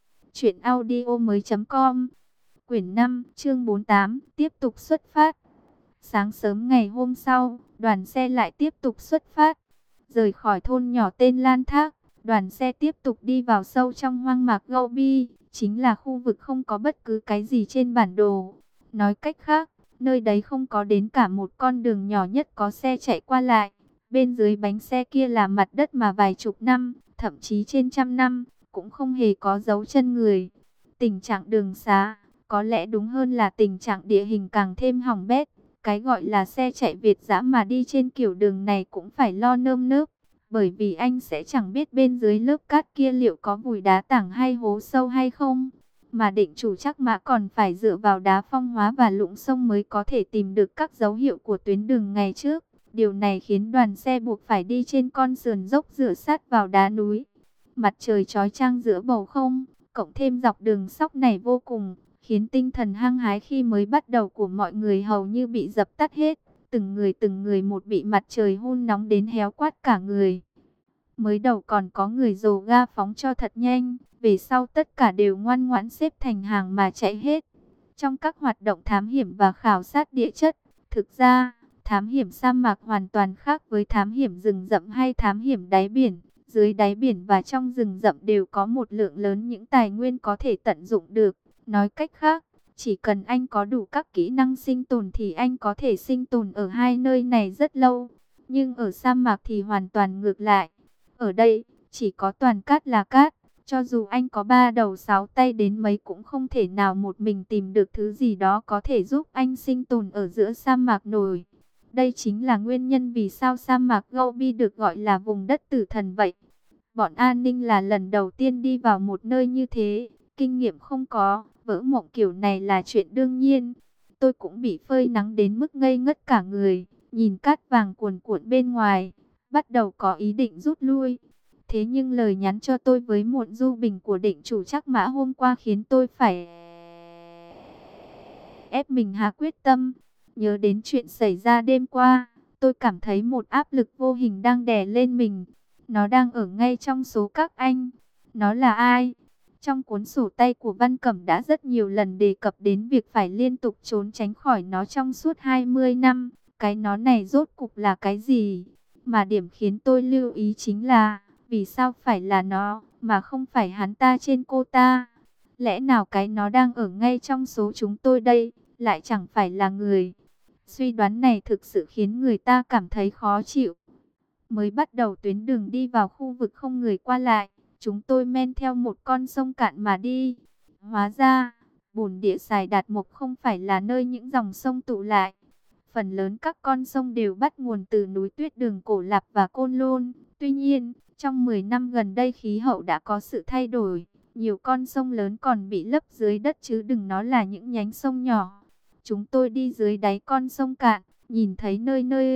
truyệnaudiomoi.com. Quyển 5, chương 48, tiếp tục xuất phát. Sáng sớm ngày hôm sau, đoàn xe lại tiếp tục xuất phát. Rời khỏi thôn nhỏ tên Lan Thác, đoàn xe tiếp tục đi vào sâu trong hoang mạc Gobi, chính là khu vực không có bất cứ cái gì trên bản đồ. Nói cách khác, nơi đấy không có đến cả một con đường nhỏ nhất có xe chạy qua lại. Bên dưới bánh xe kia là mặt đất mà vài chục năm, thậm chí trên trăm năm, cũng không hề có dấu chân người. Tình trạng đường xá, có lẽ đúng hơn là tình trạng địa hình càng thêm hỏng bét. Cái gọi là xe chạy Việt dã mà đi trên kiểu đường này cũng phải lo nơm nớp. Bởi vì anh sẽ chẳng biết bên dưới lớp cát kia liệu có vùi đá tảng hay hố sâu hay không. Mà định chủ chắc mã còn phải dựa vào đá phong hóa và lũng sông mới có thể tìm được các dấu hiệu của tuyến đường ngày trước. Điều này khiến đoàn xe buộc phải đi trên con sườn dốc dựa sát vào đá núi. Mặt trời chói chang giữa bầu không, cộng thêm dọc đường sóc này vô cùng, khiến tinh thần hăng hái khi mới bắt đầu của mọi người hầu như bị dập tắt hết. Từng người một bị mặt trời hun nóng đến héo quát cả người. Mới đầu còn có người dồ ga phóng cho thật nhanh, về sau tất cả đều ngoan ngoãn xếp thành hàng mà chạy hết. Trong các hoạt động thám hiểm và khảo sát địa chất, thực ra, thám hiểm sa mạc hoàn toàn khác với thám hiểm rừng rậm hay thám hiểm đáy biển. Dưới đáy biển và trong rừng rậm đều có một lượng lớn những tài nguyên có thể tận dụng được. Nói cách khác, chỉ cần anh có đủ các kỹ năng sinh tồn thì anh có thể sinh tồn ở hai nơi này rất lâu. Nhưng ở sa mạc thì hoàn toàn ngược lại. Ở đây, chỉ có toàn cát là cát. Cho dù anh có ba đầu sáu tay đến mấy cũng không thể nào một mình tìm được thứ gì đó có thể giúp anh sinh tồn ở giữa sa mạc nổi. Đây chính là nguyên nhân vì sao sa mạc Gobi được gọi là vùng đất tử thần vậy. Bọn an ninh là lần đầu tiên đi vào một nơi như thế, kinh nghiệm không có, vỡ mộng kiểu này là chuyện đương nhiên. Tôi cũng bị phơi nắng đến mức ngây ngất cả người, nhìn cát vàng cuồn cuộn bên ngoài, bắt đầu có ý định rút lui. Thế nhưng lời nhắn cho tôi với muộn du bình của định chủ chắc mã hôm qua khiến tôi phải ép mình hạ quyết tâm. Nhớ đến chuyện xảy ra đêm qua, tôi cảm thấy một áp lực vô hình đang đè lên mình. Nó đang ở ngay trong số các anh. Nó là ai? Trong cuốn sổ tay của Văn Cẩm đã rất nhiều lần đề cập đến việc phải liên tục trốn tránh khỏi nó trong suốt 20 năm. Cái nó này rốt cục là cái gì? Mà điểm khiến tôi lưu ý chính là, vì sao phải là nó, mà không phải hắn ta trên cô ta? Lẽ nào cái nó đang ở ngay trong số chúng tôi đây, lại chẳng phải là người? Suy đoán này thực sự khiến người ta cảm thấy khó chịu. Mới bắt đầu tuyến đường đi vào khu vực không người qua lại, chúng tôi men theo một con sông cạn mà đi. Hóa ra, bồn địa Sài Đạt Mộc không phải là nơi những dòng sông tụ lại. Phần lớn các con sông đều bắt nguồn từ núi tuyết Đường Cổ Lạp và Côn Lôn. Tuy nhiên, trong 10 năm gần đây khí hậu đã có sự thay đổi. Nhiều con sông lớn còn bị lấp dưới đất chứ đừng nói là những nhánh sông nhỏ. Chúng tôi đi dưới đáy con sông cạn, nhìn thấy nơi nơi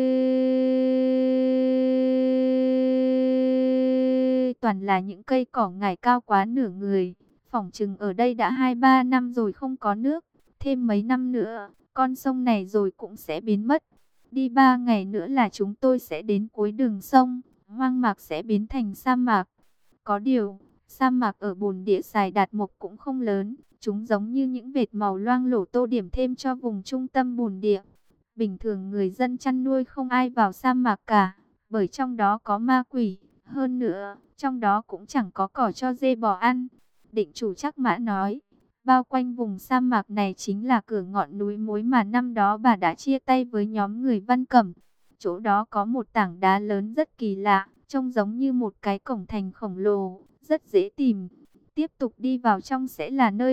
toàn là những cây cỏ ngải cao quá nửa người. Phỏng chừng ở đây đã 2-3 năm rồi không có nước. Thêm mấy năm nữa, con sông này rồi cũng sẽ biến mất. Đi 3 ngày nữa là chúng tôi sẽ đến cuối đường sông, hoang mạc sẽ biến thành sa mạc. Có điều, sa mạc ở bồn địa Sài Đạt Mộc cũng không lớn, chúng giống như những vệt màu loang lổ tô điểm thêm cho vùng trung tâm bồn địa. Bình thường người dân chăn nuôi không ai vào sa mạc cả, bởi trong đó có ma quỷ, hơn nữa, trong đó cũng chẳng có cỏ cho dê bò ăn. Định chủ Trác Mã nói, bao quanh vùng sa mạc này chính là cửa ngọn núi Mối mà năm đó bà đã chia tay với nhóm người Văn Cẩm. Chỗ đó có một tảng đá lớn rất kỳ lạ, trông giống như một cái cổng thành khổng lồ, rất dễ tìm. Tiếp tục đi vào trong sẽ là nơi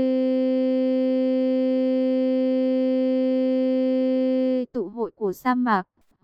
tụ hội của sa mạc,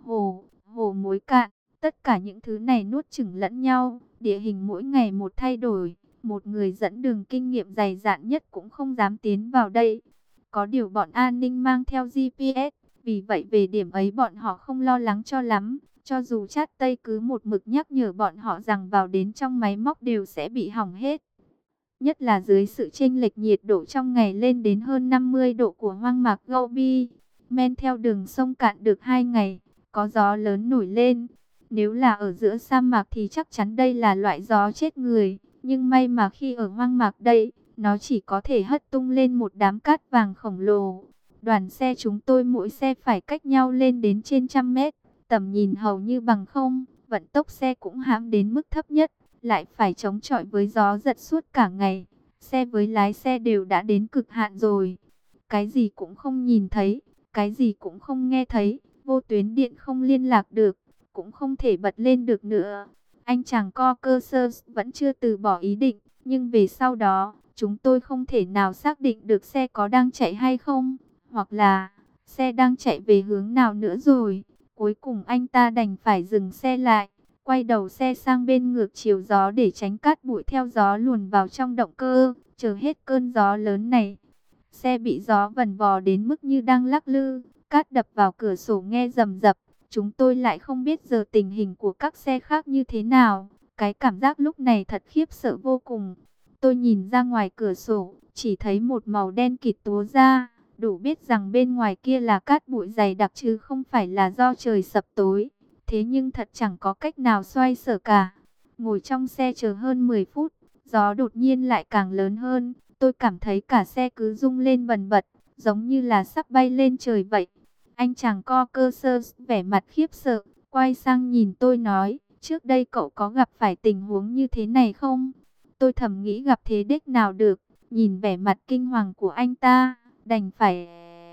hồ Mối cạn. Tất cả những thứ này nuốt chửng lẫn nhau, địa hình mỗi ngày một thay đổi. Một người dẫn đường kinh nghiệm dày dạn nhất cũng không dám tiến vào đây. Có điều bọn an ninh mang theo GPS, vì vậy về điểm ấy bọn họ không lo lắng cho lắm. Cho dù Chát Tây cứ một mực nhắc nhở bọn họ rằng vào đến trong máy móc đều sẽ bị hỏng hết. Nhất là dưới sự chênh lệch nhiệt độ trong ngày lên đến hơn 50 độ của hoang mạc Gobi. Men theo đường sông cạn được 2 ngày, có gió lớn nổi lên. Nếu là ở giữa sa mạc thì chắc chắn đây là loại gió chết người. Nhưng may mà khi ở hoang mạc đây, nó chỉ có thể hất tung lên một đám cát vàng khổng lồ. Đoàn xe chúng tôi mỗi xe phải cách nhau lên đến trên 100 mét, tầm nhìn hầu như bằng không, vận tốc xe cũng hãm đến mức thấp nhất, lại phải chống chọi với gió giật suốt cả ngày. Xe với lái xe đều đã đến cực hạn rồi. Cái gì cũng không nhìn thấy, cái gì cũng không nghe thấy, vô tuyến điện không liên lạc được, cũng không thể bật lên được nữa. Anh chàng co cơ sơ vẫn chưa từ bỏ ý định, nhưng về sau đó, chúng tôi không thể nào xác định được xe có đang chạy hay không, hoặc là xe đang chạy về hướng nào nữa rồi. Cuối cùng anh ta đành phải dừng xe lại, quay đầu xe sang bên ngược chiều gió để tránh cát bụi theo gió luồn vào trong động cơ, chờ hết cơn gió lớn này. Xe bị gió vần vò đến mức như đang lắc lư, cát đập vào cửa sổ nghe rầm rập. Chúng tôi lại không biết giờ tình hình của các xe khác như thế nào. Cái cảm giác lúc này thật khiếp sợ vô cùng. Tôi nhìn ra ngoài cửa sổ, chỉ thấy một màu đen kịt túa ra. Đủ biết rằng bên ngoài kia là cát bụi dày đặc chứ không phải là do trời sập tối. Thế nhưng thật chẳng có cách nào xoay sở cả. Ngồi trong xe chờ hơn 10 phút, gió đột nhiên lại càng lớn hơn. Tôi cảm thấy cả xe cứ rung lên bần bật, giống như là sắp bay lên trời vậy. Anh chàng co cơ sơ vẻ mặt khiếp sợ, quay sang nhìn tôi nói, trước đây cậu có gặp phải tình huống như thế này không? Tôi thầm nghĩ gặp thế đích nào được, nhìn vẻ mặt kinh hoàng của anh ta, đành phải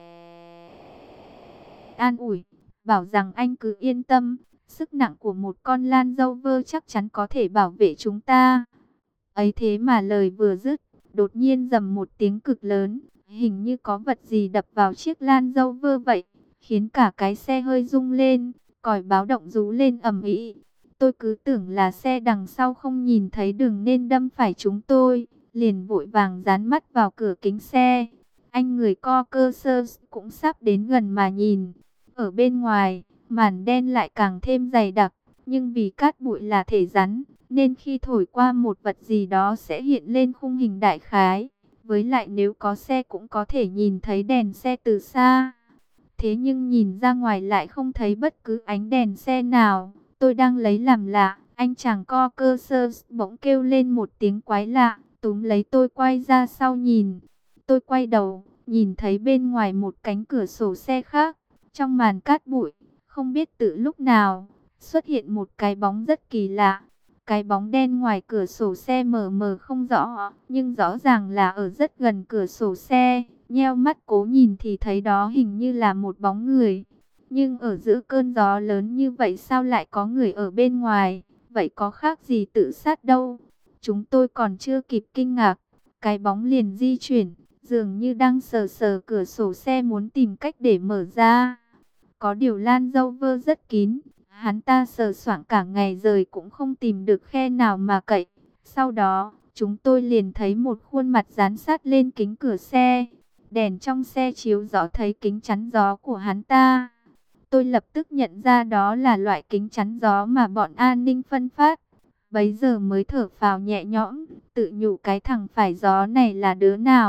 an ủi, bảo rằng anh cứ yên tâm, sức nặng của một con Land Rover chắc chắn có thể bảo vệ chúng ta. Ấy thế mà lời vừa dứt, đột nhiên rầm một tiếng cực lớn, hình như có vật gì đập vào chiếc Land Rover vậy, khiến cả cái xe hơi rung lên, còi báo động rú lên ầm ĩ. Tôi cứ tưởng là xe đằng sau không nhìn thấy đường nên đâm phải chúng tôi, liền vội vàng dán mắt vào cửa kính xe. Anh người co cơ sơ cũng sắp đến gần mà nhìn. Ở bên ngoài, màn đen lại càng thêm dày đặc, nhưng vì cát bụi là thể rắn, nên khi thổi qua một vật gì đó sẽ hiện lên khung hình đại khái. Với lại nếu có xe cũng có thể nhìn thấy đèn xe từ xa. Thế nhưng nhìn ra ngoài lại không thấy bất cứ ánh đèn xe nào. Tôi đang lấy làm lạ, anh chàng co cơ sơ bỗng kêu lên một tiếng quái lạ, túm lấy tôi quay ra sau nhìn. Tôi quay đầu, nhìn thấy bên ngoài một cánh cửa sổ xe khác, trong màn cát bụi, không biết từ lúc nào, xuất hiện một cái bóng rất kỳ lạ. Cái bóng đen ngoài cửa sổ xe mờ mờ không rõ, nhưng rõ ràng là ở rất gần cửa sổ xe. Nheo mắt cố nhìn thì thấy đó hình như là một bóng người. Nhưng ở giữa cơn gió lớn như vậy sao lại có người ở bên ngoài? Vậy có khác gì tự sát đâu? Chúng tôi còn chưa kịp kinh ngạc, cái bóng liền di chuyển, dường như đang sờ sờ cửa sổ xe muốn tìm cách để mở ra. Có điều Land Rover rất kín, hắn ta sờ soạng cả ngày rồi cũng không tìm được khe nào mà cậy. Sau đó, chúng tôi liền thấy một khuôn mặt dán sát lên kính cửa xe. Đèn trong xe chiếu rõ thấy kính chắn gió của hắn ta. Tôi lập tức nhận ra đó là loại kính chắn gió mà bọn an ninh phân phát. Bấy giờ mới thở phào nhẹ nhõm, tự nhủ cái thằng phải gió này là đứa nào.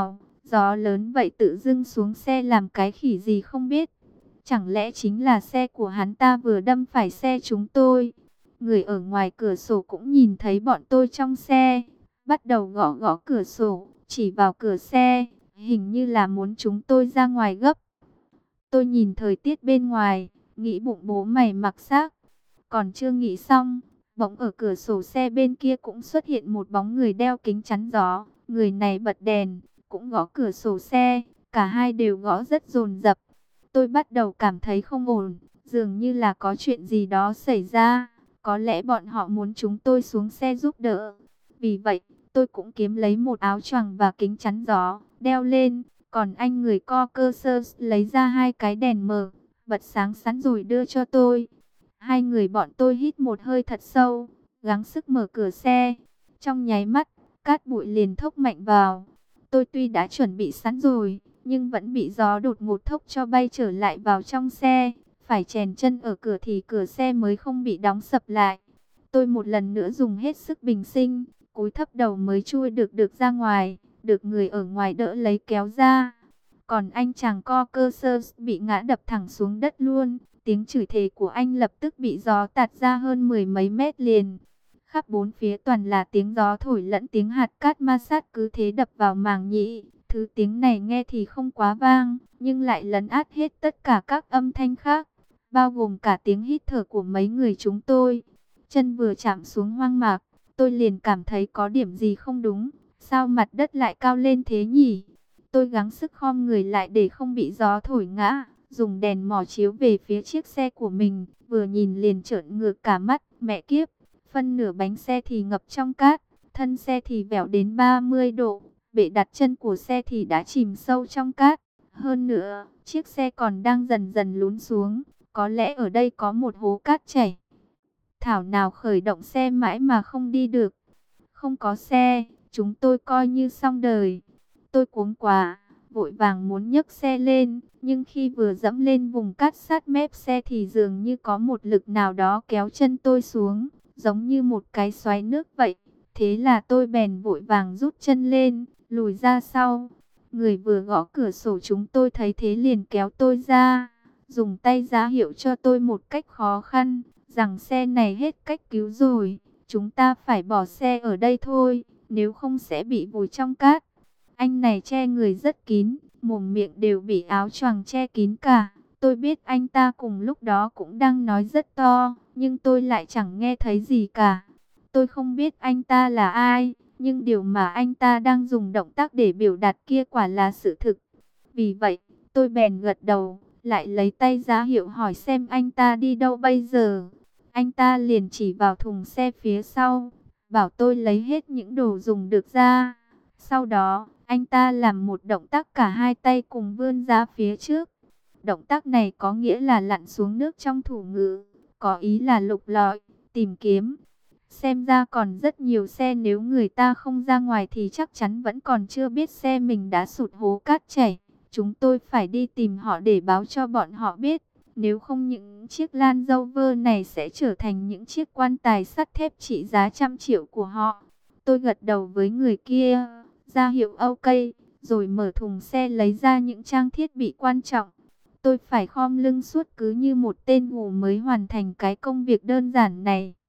Gió lớn vậy tự dưng xuống xe làm cái khỉ gì không biết. Chẳng lẽ chính là xe của hắn ta vừa đâm phải xe chúng tôi. Người ở ngoài cửa sổ cũng nhìn thấy bọn tôi trong xe, bắt đầu gõ gõ cửa sổ, chỉ vào cửa xe, hình như là muốn chúng tôi ra ngoài gấp. Tôi nhìn thời tiết bên ngoài, nghĩ bụng bố mày mặc xác. Còn chưa nghĩ xong, bỗng ở cửa sổ xe bên kia cũng xuất hiện một bóng người đeo kính chắn gió. Người này bật đèn, cũng gõ cửa sổ xe, cả hai đều gõ rất dồn dập. Tôi bắt đầu cảm thấy không ổn, dường như là có chuyện gì đó xảy ra. Có lẽ bọn họ muốn chúng tôi xuống xe giúp đỡ. Vì vậy, tôi cũng kiếm lấy một áo choàng và kính chắn gió, đeo lên. Còn anh người co cơ sơ lấy ra hai cái đèn mờ, bật sáng sẵn rồi đưa cho tôi. Hai người bọn tôi hít một hơi thật sâu, gắng sức mở cửa xe. Trong nháy mắt, cát bụi liền thốc mạnh vào. Tôi tuy đã chuẩn bị sẵn rồi, nhưng vẫn bị gió đột ngột thốc cho bay trở lại vào trong xe. Phải chèn chân ở cửa thì cửa xe mới không bị đóng sập lại. Tôi một lần nữa dùng hết sức bình sinh, cúi thấp đầu mới chui được ra ngoài, được người ở ngoài đỡ lấy kéo ra. Còn anh chàng co cơ sơ bị ngã đập thẳng xuống đất luôn. Tiếng chửi thề của anh lập tức bị gió tạt ra hơn mười mấy mét liền. Khắp bốn phía toàn là tiếng gió thổi lẫn tiếng hạt cát ma sát cứ thế đập vào màng nhĩ. Thứ tiếng này nghe thì không quá vang, nhưng lại lấn át hết tất cả các âm thanh khác, bao gồm cả tiếng hít thở của mấy người chúng tôi. Chân vừa chạm xuống hoang mạc, tôi liền cảm thấy có điểm gì không đúng. Sao mặt đất lại cao lên thế nhỉ? Tôi gắng sức khom người lại để không bị gió thổi ngã, dùng đèn mò chiếu về phía chiếc xe của mình, vừa nhìn liền trợn ngược cả mắt. Mẹ kiếp, phân nửa bánh xe thì ngập trong cát, thân xe thì vẹo đến 30 độ, bệ đặt chân của xe thì đã chìm sâu trong cát. Hơn nữa, chiếc xe còn đang dần dần lún xuống, có lẽ ở đây có một hố cát chảy. Thảo nào khởi động xe mãi mà không đi được. Không có xe, chúng tôi coi như xong đời. Tôi cuống quá, vội vàng muốn nhấc xe lên, nhưng khi vừa dẫm lên vùng cát sát mép xe thì dường như có một lực nào đó kéo chân tôi xuống, giống như một cái xoáy nước vậy. Thế là tôi bèn vội vàng rút chân lên, lùi ra sau. Người vừa gõ cửa sổ chúng tôi thấy thế liền kéo tôi ra, dùng tay ra hiệu cho tôi một cách khó khăn, rằng xe này hết cách cứu rồi, chúng ta phải bỏ xe ở đây thôi, nếu không sẽ bị vùi trong cát. Anh này che người rất kín, mồm miệng đều bị áo choàng che kín cả. Tôi biết anh ta cùng lúc đó cũng đang nói rất to, nhưng tôi lại chẳng nghe thấy gì cả. Tôi không biết anh ta là ai, nhưng điều mà anh ta đang dùng động tác để biểu đạt kia quả là sự thực. Vì vậy, tôi bèn gật đầu, lại lấy tay ra hiệu hỏi xem anh ta đi đâu bây giờ. Anh ta liền chỉ vào thùng xe phía sau, bảo tôi lấy hết những đồ dùng được ra. Sau đó, anh ta làm một động tác cả hai tay cùng vươn ra phía trước. Động tác này có nghĩa là lặn xuống nước trong thủ ngữ, có ý là lục lọi, tìm kiếm. Xem ra còn rất nhiều xe, nếu người ta không ra ngoài thì chắc chắn vẫn còn chưa biết xe mình đã sụt hố cát chảy. Chúng tôi phải đi tìm họ để báo cho bọn họ biết. Nếu không những chiếc Land Rover này sẽ trở thành những chiếc quan tài sắt thép trị giá trăm triệu của họ. Tôi gật đầu với người kia, ra hiệu OK, rồi mở thùng xe lấy ra những trang thiết bị quan trọng. Tôi phải khom lưng suốt cứ như một tên ngủ mới hoàn thành cái công việc đơn giản này.